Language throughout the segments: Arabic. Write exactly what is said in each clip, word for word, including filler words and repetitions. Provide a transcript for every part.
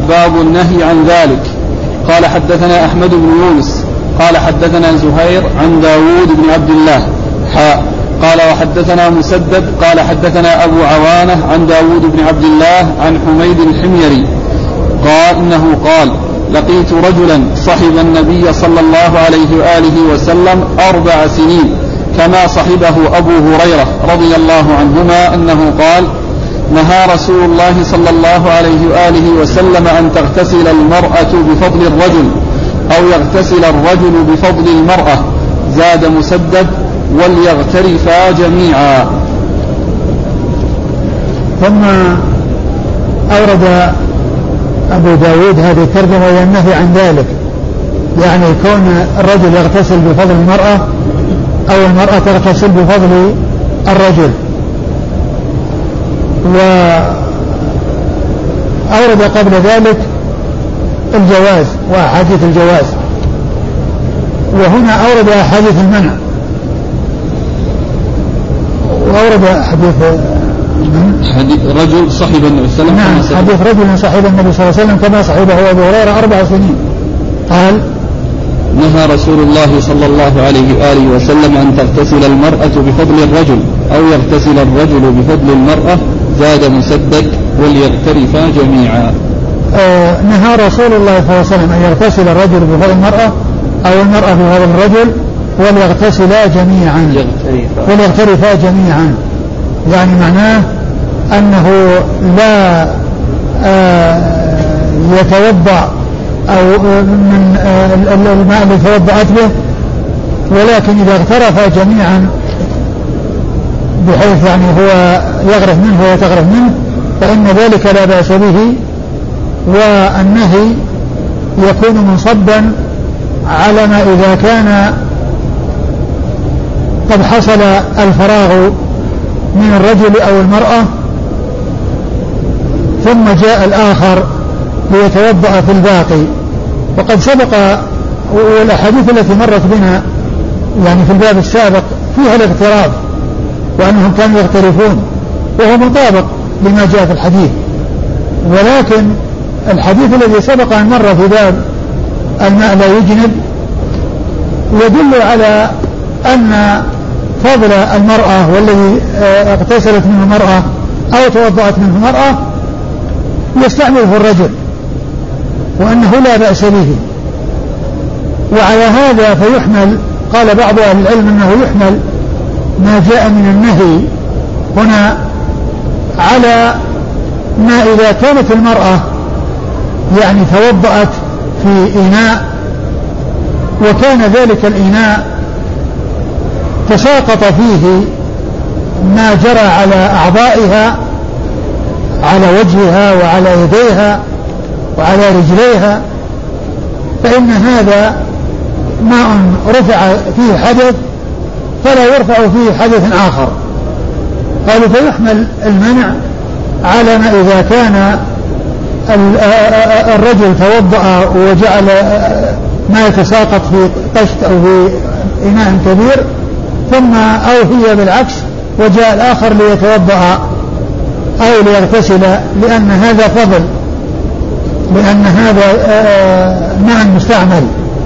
باب النهي عن ذلك. قال حدثنا أحمد بن يونس قال حدثنا زهير عن داود بن عبد الله حاء قال وحدثنا مسدد قال حدثنا أبو عوانة عن داود بن عبد الله عن حميد الحميري قال إنه قال لقيت رجلا صحب النبي صلى الله عليه وآله وسلم أربع سنين كما صحبه أبو هريرة رضي الله عنهما أنه قال نهى رسول الله صلى الله عليه وآله وسلم أن تغتسل المرأة بفضل الرجل أو يغتسل الرجل بفضل المرأة. زاد مسدد وليغترفا جميعا. ثم أورد أبو داود هذه الترجمة والنهي عن ذلك، يعني كون الرجل يغتسل بفضل المرأة أو المرأة تغتسل بفضل الرجل. وأورد قبل ذلك الجواز وأحاديث الجواز، وهنا أورد أحاديث المنع، وأورد حديث حديث رجل صحب النبي صلى الله عليه وسلم. نعم، حديث رجل صحب النبي صلى الله عليه وسلم كما صحبه أبو هريرة أربع سنين. قال نهى رسول الله صلى الله عليه وآله وسلم أن تغتسل المرأة بفضل الرجل أو يغتسل الرجل بفضل المرأة. زاد مسدد وليغترفا جميعا. آه نهى رسول الله صلى الله عليه وسلم أن يغتسل الرجل بفضل المرأة أو المرأة بفضل الرجل وليغتسلا جميعا وليغترفا جميعا، يعني معناه أنه لا آه يتوضأ أو من آه الماء الذي توضأت به، ولكن إذا اغترفا جميعا بحيث يعني هو يغرف منه ويتغرف منه فإن ذلك لا بأس به. والنهي يكون منصبا على ما إذا كان قد حصل الفراغ من الرجل أو المرأة ثم جاء الآخر ليتوضأ في الباقي. وقد سبق والأحاديث التي مرت بنا يعني في الباب السابق فيها الاغتراب وأنهم كانوا يغترفون، وهو مطابق لما جاء في الحديث. ولكن الحديث الذي سبق أن مر في باب الماء لا يجنب يدل على أن فضل المرأة والذي اغتسلت منه المرأة أو توضأت منه المرأة يستعمله الرجل، وأنه لا بأس به. وعلى هذا فيحمل، قال بعض أهل العلم أنه يحمل ما جاء من النهي هنا على ما إذا كانت المرأة يعني توضأت في إناء وكان ذلك الإناء تساقط فيه ما جرى على أعضائها، على وجهها وعلى يديها وعلى رجليها، فإن هذا ماء رفع فيه حدث فلا يرفع فيه حدث آخر. قالوا فيحمل المنع على ما إذا كان الرجل توضأ وجعل ما يتساقط في طشت أو في إناء كبير ثم أو هي بالعكس وجاء الآخر ليتوضأ أو ليغتسل، لأن هذا فضل، لأن هذا ماء مستعمل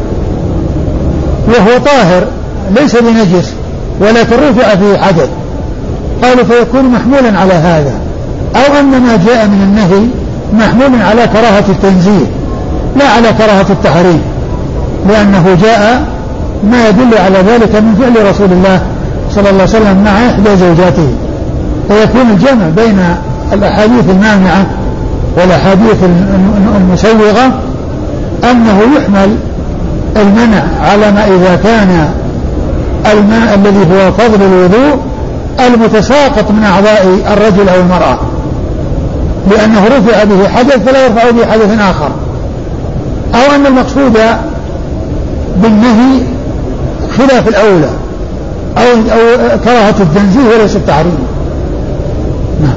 وهو طاهر ليس بنجس ولكن رفع فيه حدث. قالوا فيكون محمولا على هذا، أو أن ما جاء من النهي محمول على كراهة التنزيه لا على كراهة التحريم، لأنه جاء ما يدل على ذلك من فعل رسول الله صلى الله عليه وسلم مع إحدى زوجاته. فيكون الجمع بين الأحاديث المانعة والأحاديث المسوغة أنه يحمل المنع على ما إذا كان الماء الذي هو فضل الوضوء المتساقط من أعضاء الرجل أو المرأة، لأنه رفع به حدث فلا يرفع به حدث آخر، أو أن المقصود بالنهي خلاف الأولى أو, أو كراهة التنزيه وليس التحريم. نعم.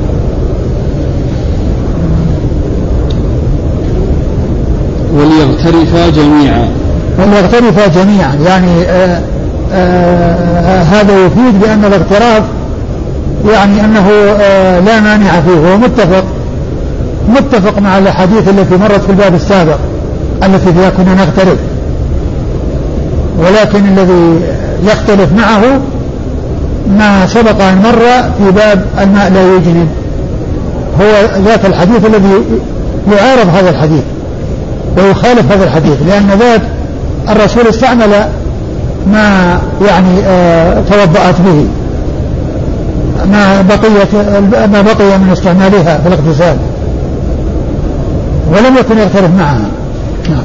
وليغترفا جميعا وليغترفا جميعا يعني آآ آآ هذا يفيد بأن الاغتراف يعني أنه لا مانع فيه، هو متفق متفق مع الأحاديث التي مرت في الباب السابق التي فيها كنا نغترف، ولكن الذي يختلف معه ما سبق أن مر في باب الماء لا يجنب، هو ذات الحديث الذي يعارض هذا الحديث ويخالف هذا الحديث، لأن ذات الرسول استعمل ما يعني آه توضأت به ما بقيت ما بقي من استعمالها في الاغتسال ولم يكن يختلف معها. نعم.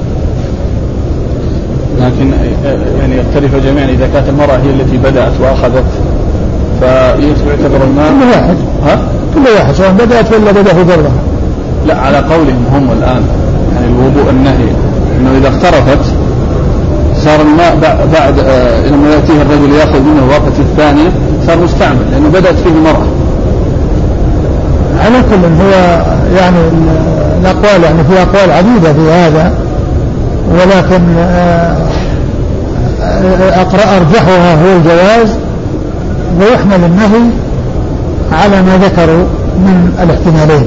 لكن يعني يختلف جميعا إذا كانت المرأة هي التي بدأت وأخذت فيعتبر الماء كل واحد ها؟ كل واحد سواء بدأت ولا بدأ في قبلها. لا على قولهم هم الآن يعني الوضوء النهي إنه إذا اخترفت صار الماء بعد آه لما يأتيه الرجل يأخذ منه الوقت الثانية صار مستعمل لأنه بدأت فيه المرأة. على كل هو يعني الأقوال يعني في أقوال عديدة في هذا، ولكن أقرأ أرجحها هو الجواز، ويحمل النهي على ما ذكروا من الاحتمالين.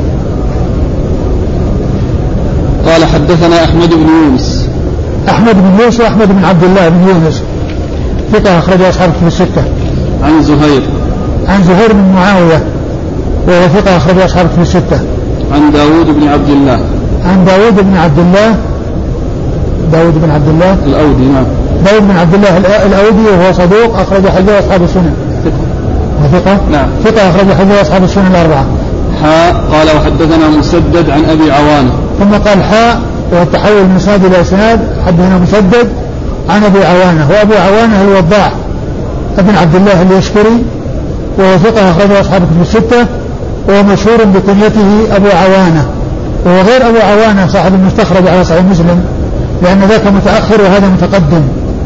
قال حدثنا أحمد بن يونس. أحمد بن يونس وأحمد بن عبد الله بن يونس ثقة أخرج أصحاب الكتب الستة. عن زهير عن زهير بن معاوية وهو ثقة أخرج أصحاب الكتب الستة. عن داود بن عبد الله. عن داود بن عبد الله داود بن عبد الله الأودي. نعم. داود بن عبد الله الأودي وهو صدوق أخرج حديث أصحاب السنن. ثقة. نعم. ثقة أخرج حديث أصحاب السنن الأربعة. حاء قال وحدثنا مسدد عن أبي عوانة. ثم قال حاء والتحول من إسناد إلى إسناد حدثنا مسدد عن أبي عوانة، وأبو عوانة الوضاح ابن عبد الله اليشكري وهو ثقة أخرج أصحاب الكتب الستة، وهو مشهور بكنيته أبو عوانة، وهو غير أبو عوانة صاحب المستخرج على صحيح مسلم لأن ذاك متأخر وهذا متقدم.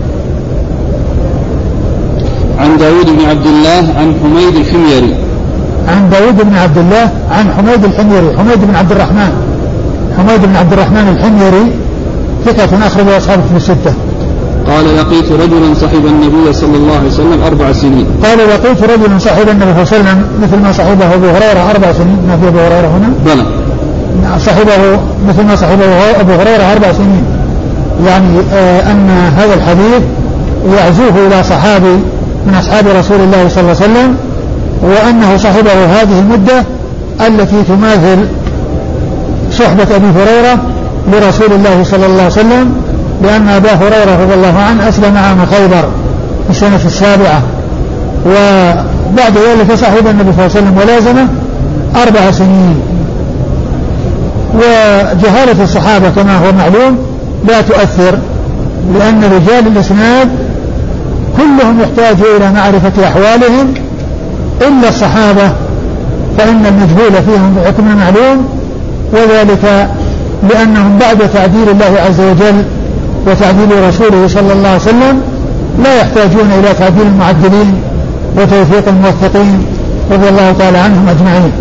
عن داود بن عبد الله عن حميد الحميري. عن داود بن عبد الله عن حميد الحميري حميد بن عبد الرحمن حميد بن عبد الرحمن الحميري ثقة أخرج أصحاب الكتب الستة. قال لقيت رجلا صحب النبي صلى الله عليه وسلم أربع سنين. قال لقيت رجلا صحب النبي صلى الله عليه وسلم مثل ما صحبه أبو هريرة أربع سنين. ما في أبو هريرة هنا؟ بلى. صحبه مثل ما صحبه أبو هريرة أربع سنين، يعني آه أن هذا الحديث يعزوه إلى صحابي من أصحاب رسول الله صلى الله عليه وسلم، وأنه صحبه هذه المدة التي تماثل صحبة أبي هريرة لرسول الله صلى الله عليه وسلم، لأن أبا هريرة رضي الله عنه أسلم عام خيبر في السنة السابعة، وبعد ذلك صحب النبي صلى الله عليه وسلم ولازمه أربع سنين. وجهالة الصحابة كما هو معلوم لا تؤثر، لأن رجال الإسناد كلهم يحتاجوا إلى معرفة أحوالهم إلا الصحابة، فإن المجهول فيهم بحكم معلوم، وذلك لأنهم بعد تعديل الله عز وجل وتعديل رسوله صلى الله عليه وسلم لا يحتاجون إلى تعديل المعدلين وتوثيق الموثقين رضي الله تعالى عنهم أجمعين.